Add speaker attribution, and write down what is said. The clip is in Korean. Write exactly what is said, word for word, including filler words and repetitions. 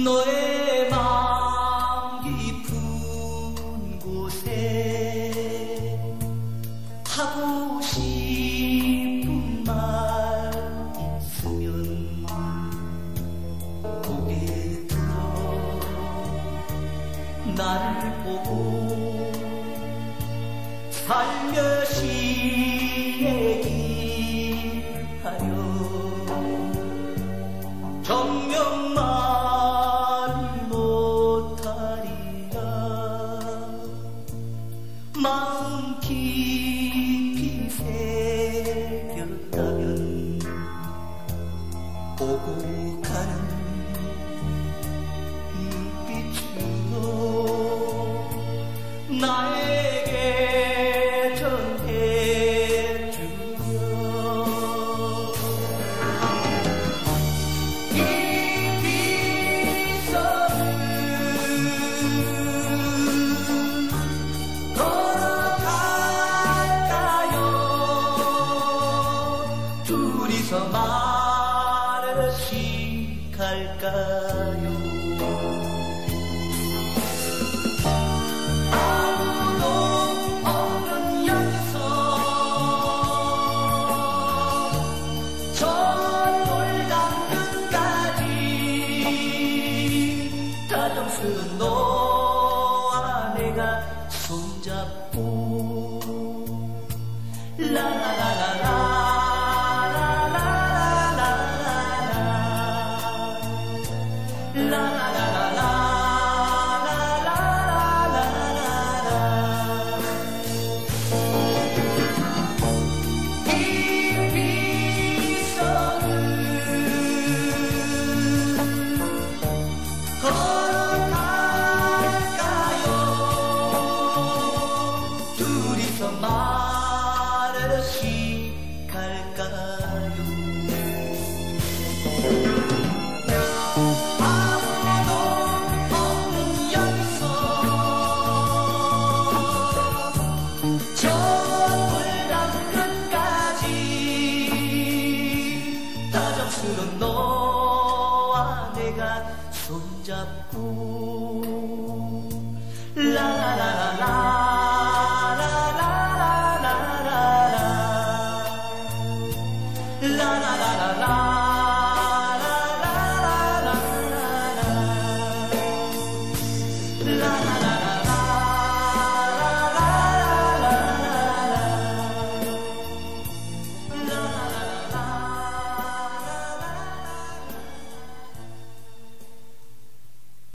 Speaker 1: 너의 마음 깊은 곳에 하고 싶은 말 있으면 고개 들어 나를 보고 살며시 얘기하여 정녕 말을 못하리라. 마음 깊이 새겼다면 오고 가는 눈빛으로 나에게 전해주며 이 빗소를 걸어갈까요? 둘이서 말없이 갈까요? 다정스런 너와 내가 손잡고 말없이 갈까요? 아무도 없는 여기서 저 불난 끝까지 다정스런 너와 내가 손잡고